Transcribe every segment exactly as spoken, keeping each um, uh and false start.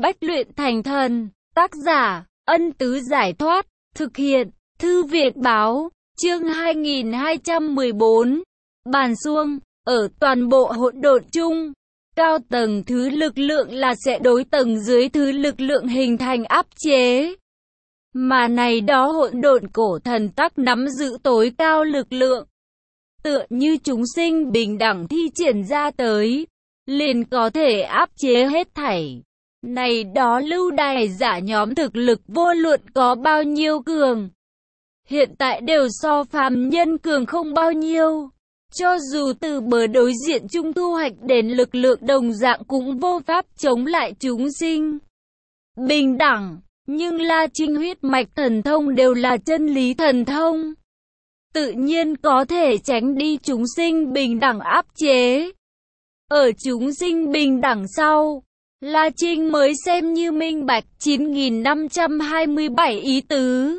Bách luyện thành thần. Tác giả, Ân Tứ Giải Thoát. Thực hiện, Thư viện Báo. Chương hai nghìn hai trăm mười bốn. Bàn xuông. Ở toàn bộ hỗn độn chung, cao tầng thứ lực lượng là sẽ đối tầng dưới thứ lực lượng hình thành áp chế. Mà này đó hỗn độn cổ thần tắc nắm giữ tối cao lực lượng. Tựa như chúng sinh bình đẳng thi triển ra tới, liền có thể áp chế hết thảy. Này đó lưu đày giả nhóm thực lực vô luận có bao nhiêu cường, hiện tại đều so phàm nhân cường không bao nhiêu. Cho dù từ bờ đối diện chung thu hoạch đến lực lượng đồng dạng cũng vô pháp chống lại chúng sinh bình đẳng. Nhưng La Trinh huyết mạch thần thông đều là chân lý thần thông, tự nhiên có thể tránh đi chúng sinh bình đẳng áp chế. Ở chúng sinh bình đẳng sau, La Trinh mới xem như minh bạch chín nghìn năm trăm hai mươi bảy ý tứ.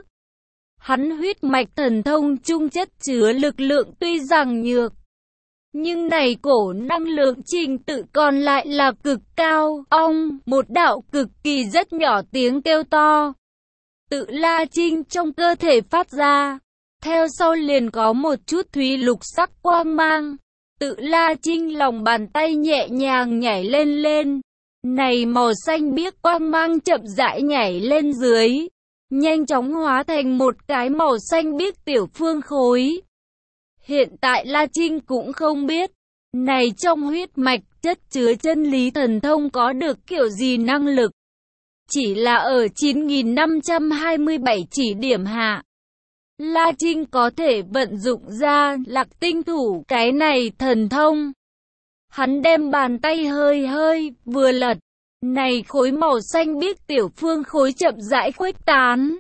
Hắn huyết mạch thần thông chung chất chứa lực lượng tuy rằng nhược, nhưng này cổ năng lượng trình tự còn lại là cực cao. Ong, một đạo cực kỳ rất nhỏ tiếng kêu to tự La Trinh trong cơ thể phát ra, theo sau liền có một chút thúy lục sắc quang mang tự La Trinh lòng bàn tay nhẹ nhàng nhảy lên lên. Này màu xanh biếc quang mang chậm rãi nhảy lên dưới, nhanh chóng hóa thành một cái màu xanh biếc tiểu phương khối. Hiện tại La Trinh cũng không biết, này trong huyết mạch chất chứa chân lý thần thông có được kiểu gì năng lực. Chỉ là ở chín nghìn năm trăm hai mươi bảy chỉ điểm hạ, La Trinh có thể vận dụng ra Lạc Tinh Thủ cái này thần thông. Hắn đem bàn tay hơi hơi vừa lật, này khối màu xanh biếc tiểu phương khối chậm rãi khuếch tán,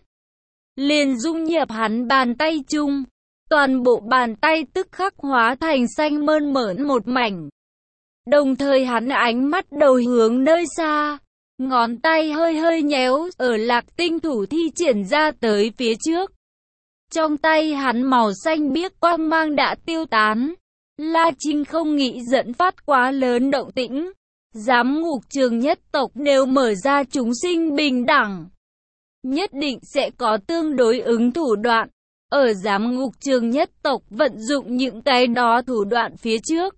liền dung nhập hắn bàn tay chung. Toàn bộ bàn tay tức khắc hóa thành xanh mơn mởn một mảnh. Đồng thời hắn ánh mắt đầu hướng nơi xa, ngón tay hơi hơi nhéo ở Lạc Tinh Thủ thi triển ra tới phía trước. Trong tay hắn màu xanh biếc quang mang đã tiêu tán. La Trinh không nghĩ dẫn phát quá lớn động tĩnh. Giám ngục trường nhất tộc nếu mở ra chúng sinh bình đẳng, nhất định sẽ có tương đối ứng thủ đoạn. Ở giám ngục trường nhất tộc vận dụng những cái đó thủ đoạn phía trước,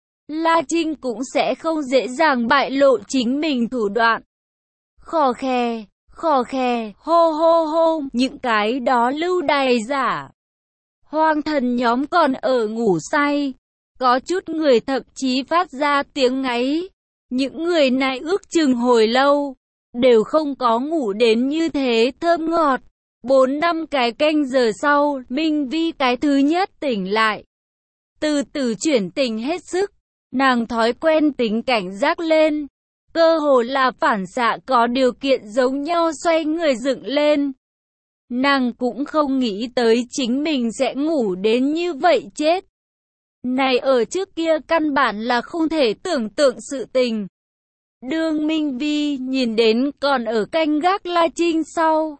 La Trinh cũng sẽ không dễ dàng bại lộ chính mình thủ đoạn. Khò khè, khò khè, hô hô hô, những cái đó lưu đày giả hoang thần nhóm còn ở ngủ say, có chút người thậm chí phát ra tiếng ngáy. Những người này ước chừng hồi lâu đều không có ngủ đến như thế thơm ngọt. Bốn năm cái canh giờ sau, Minh Vi cái thứ nhất tỉnh lại, từ từ chuyển tỉnh hết sức. Nàng thói quen tính cảnh giác lên, cơ hồ là phản xạ có điều kiện giống nhau xoay người dựng lên. Nàng cũng không nghĩ tới chính mình sẽ ngủ đến như vậy chết. Này ở trước kia căn bản là không thể tưởng tượng sự tình. Đương Minh Vi nhìn đến còn ở canh gác La Trinh sau,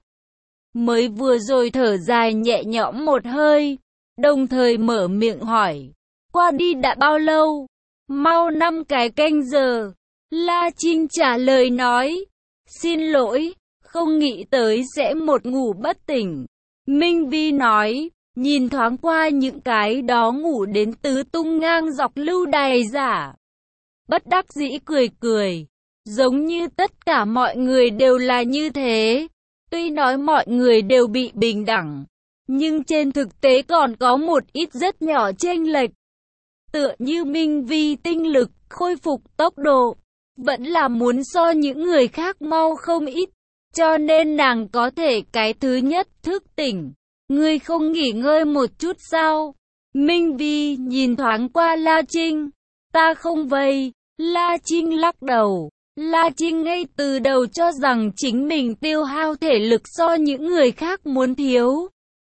mới vừa rồi thở dài nhẹ nhõm một hơi, đồng thời mở miệng hỏi, qua đi đã bao lâu? Mau năm cái canh giờ. La Trinh trả lời nói, xin lỗi, không nghĩ tới sẽ một ngủ bất tỉnh. Minh Vi nói, nhìn thoáng qua những cái đó ngủ đến tứ tung ngang dọc lưu đày giả, bất đắc dĩ cười cười, giống như tất cả mọi người đều là như thế. Tuy nói mọi người đều bị bình đẳng, nhưng trên thực tế còn có một ít rất nhỏ chênh lệch. Tựa như Minh Vi tinh lực, khôi phục tốc độ, vẫn là muốn so những người khác mau không ít. Cho nên nàng có thể cái thứ nhất thức tỉnh. Ngươi không nghỉ ngơi một chút sao? Minh Vi nhìn thoáng qua La Trinh. Ta không vây. La Trinh lắc đầu. La Trinh ngay từ đầu cho rằng chính mình tiêu hao thể lực so những người khác muốn thiếu,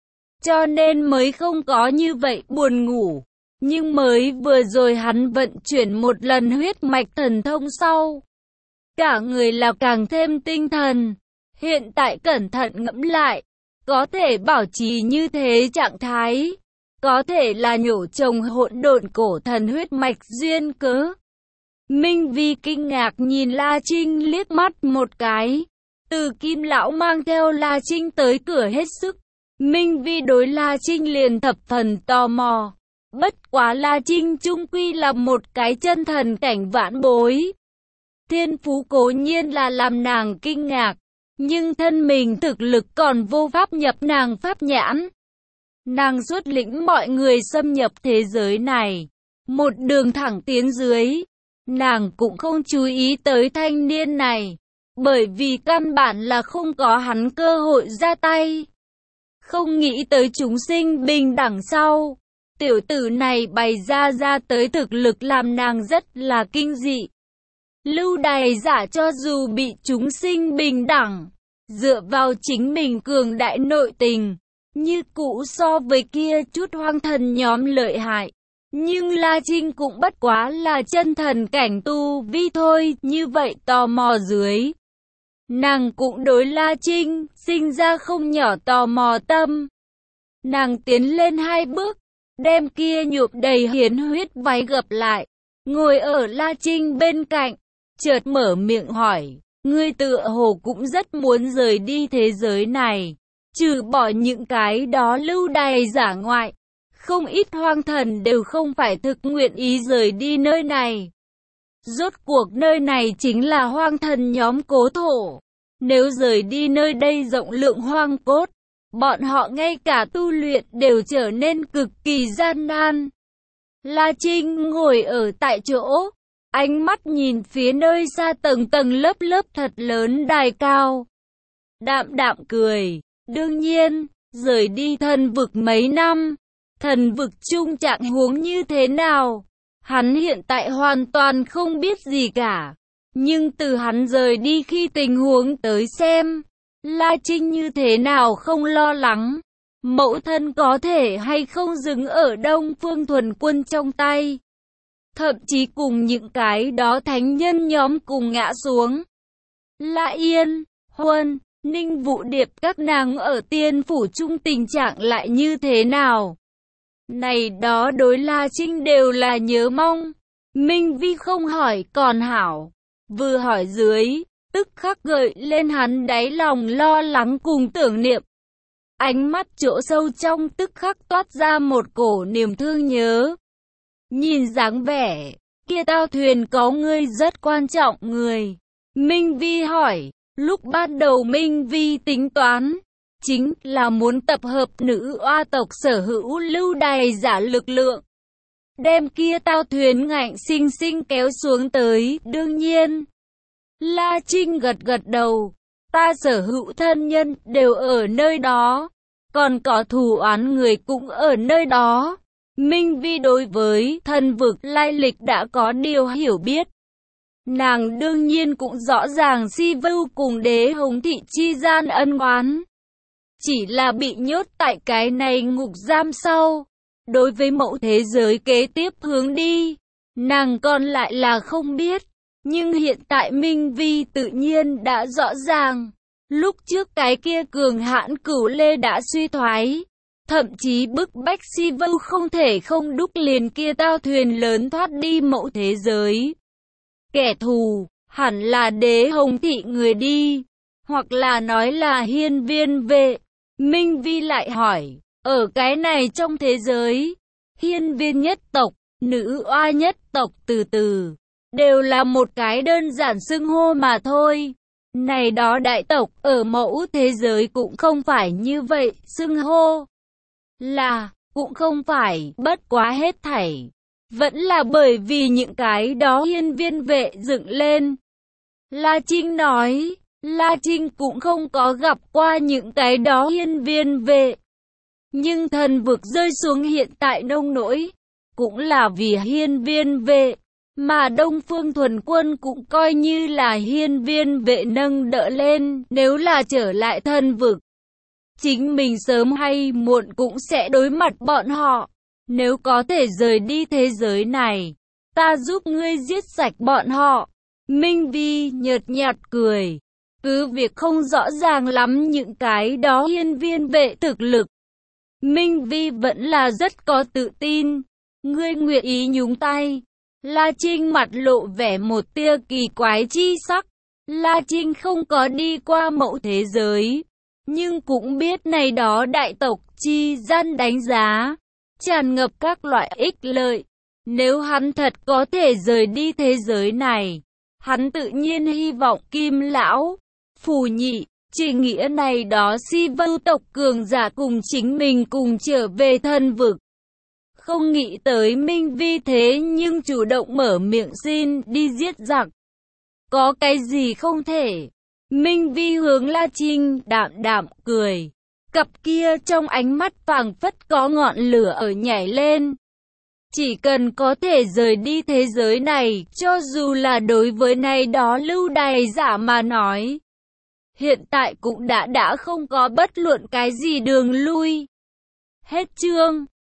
cho nên mới không có như vậy buồn ngủ. Nhưng mới vừa rồi hắn vận chuyển một lần huyết mạch thần thông sau, cả người là càng thêm tinh thần. Hiện tại cẩn thận ngẫm lại, có thể bảo trì như thế trạng thái, có thể là nhổ trồng hỗn độn cổ thần huyết mạch duyên cớ. Minh Vi kinh ngạc nhìn La Trinh liếc mắt một cái. Từ Kim lão mang theo La Trinh tới cửa hết sức. Minh Vi đối La Trinh liền thập phần tò mò. Bất quá La Trinh chung quy là một cái chân thần cảnh vãn bối. Thiên phú cố nhiên là làm nàng kinh ngạc, nhưng thân mình thực lực còn vô pháp nhập nàng pháp nhãn. Nàng xuất lĩnh mọi người xâm nhập thế giới này, một đường thẳng tiến dưới. Nàng cũng không chú ý tới thanh niên này, bởi vì căn bản là không có hắn cơ hội ra tay. Không nghĩ tới chúng sinh bình đẳng sau. Tiểu tử này bày ra ra tới thực lực làm nàng rất là kinh dị. Lưu đày giả cho dù bị chúng sinh bình đẳng, dựa vào chính mình cường đại nội tình, như cũ so với kia chút hoang thần nhóm lợi hại. Nhưng La Trinh cũng bất quá là chân thần cảnh tu vi thôi, như vậy tò mò dưới. Nàng cũng đối La Trinh, sinh ra không nhỏ tò mò tâm. Nàng tiến lên hai bước, đem kia nhuộm đầy hiến huyết váy gập lại, ngồi ở La Trinh bên cạnh, chợt mở miệng hỏi, ngươi tựa hồ cũng rất muốn rời đi thế giới này, trừ bỏ những cái đó lưu đày giả ngoại. Không ít hoang thần đều không phải thực nguyện ý rời đi nơi này. Rốt cuộc nơi này chính là hoang thần nhóm cố thổ. Nếu rời đi nơi đây rộng lượng hoang cốt, bọn họ ngay cả tu luyện đều trở nên cực kỳ gian nan. La Trinh ngồi ở tại chỗ, ánh mắt nhìn phía nơi xa tầng tầng lớp lớp thật lớn đài cao. Đạm đạm cười, đương nhiên, rời đi thần vực mấy năm. Thần vực chung trạng huống như thế nào? Hắn hiện tại hoàn toàn không biết gì cả. Nhưng từ hắn rời đi khi tình huống tới xem, La Trinh như thế nào không lo lắng. Mẫu thân có thể hay không dừng ở Đông Phương Thuần Quân trong tay. Thậm chí cùng những cái đó thánh nhân nhóm cùng ngã xuống. La Yên, Huân, Ninh Vũ Điệp các nàng ở tiên phủ chung tình trạng lại như thế nào? Này đó đối La Trinh đều là nhớ mong. Minh Vi không hỏi còn hảo. Vừa hỏi dưới, tức khắc gợi lên hắn đáy lòng lo lắng cùng tưởng niệm. Ánh mắt chỗ sâu trong tức khắc toát ra một cổ niềm thương nhớ. Nhìn dáng vẻ, kia tao thuyền có ngươi rất quan trọng người. Minh Vi hỏi, lúc ban đầu Minh Vi tính toán, chính là muốn tập hợp nữ oa tộc sở hữu lưu đày giả lực lượng. Đem kia tao thuyền ngạnh sinh sinh kéo xuống tới, đương nhiên. La Trinh gật gật đầu, ta sở hữu thân nhân đều ở nơi đó, còn có thù oán người cũng ở nơi đó. Minh Vi đối với thần vực lai lịch đã có điều hiểu biết. Nàng đương nhiên cũng rõ ràng Si Vưu cùng Đế Hồng Thị chi gian ân oán. Chỉ là bị nhốt tại cái này ngục giam sau. Đối với mẫu thế giới kế tiếp hướng đi, nàng còn lại là không biết. Nhưng hiện tại Minh Vi tự nhiên đã rõ ràng. Lúc trước cái kia cường hãn Cửu Lê đã suy thoái. Thậm chí bức bách Si Vưu không thể không đúc liền kia tao thuyền lớn thoát đi mẫu thế giới. Kẻ thù, hẳn là Đế Hồng Thị người đi. Hoặc là nói là hiên viên vệ. Minh Vi lại hỏi, ở cái này trong thế giới, hiên viên nhất tộc, nữ oa nhất tộc từ từ, đều là một cái đơn giản xưng hô mà thôi. Này đó đại tộc ở mẫu thế giới cũng không phải như vậy, xưng hô là, cũng không phải, bất quá hết thảy. Vẫn là bởi vì những cái đó hiên viên vệ dựng lên. La Trinh nói, La Trinh cũng không có gặp qua những cái đó hiên viên vệ. Nhưng thần vực rơi xuống hiện tại nông nỗi, cũng là vì hiên viên vệ. Mà Đông Phương Thuần Quân cũng coi như là hiên viên vệ nâng đỡ lên, nếu là trở lại thần vực. Chính mình sớm hay muộn cũng sẽ đối mặt bọn họ. Nếu có thể rời đi thế giới này, ta giúp ngươi giết sạch bọn họ. Minh Vi nhợt nhạt cười. Cứ việc không rõ ràng lắm những cái đó hiên viên vệ thực lực, Minh Vi vẫn là rất có tự tin. Ngươi nguyện ý nhúng tay, La Trinh mặt lộ vẻ một tia kỳ quái chi sắc. La Trinh không có đi qua mẫu thế giới, nhưng cũng biết này đó đại tộc chi gian đánh giá, tràn ngập các loại ích lợi. Nếu hắn thật có thể rời đi thế giới này, hắn tự nhiên hy vọng Kim Lão, Phù Nhị, chỉ nghĩa này đó si vưu tộc cường giả cùng chính mình cùng trở về thân vực. Không nghĩ tới Minh Vi thế nhưng chủ động mở miệng xin đi giết giặc. Có cái gì không thể? Minh Vi hướng La Trinh đạm đạm cười. Cặp kia trong ánh mắt phảng phất có ngọn lửa ở nhảy lên. Chỉ cần có thể rời đi thế giới này, cho dù là đối với này đó lưu đày giả mà nói, hiện tại cũng đã đã không có bất luận cái gì đường lui. Hết chương.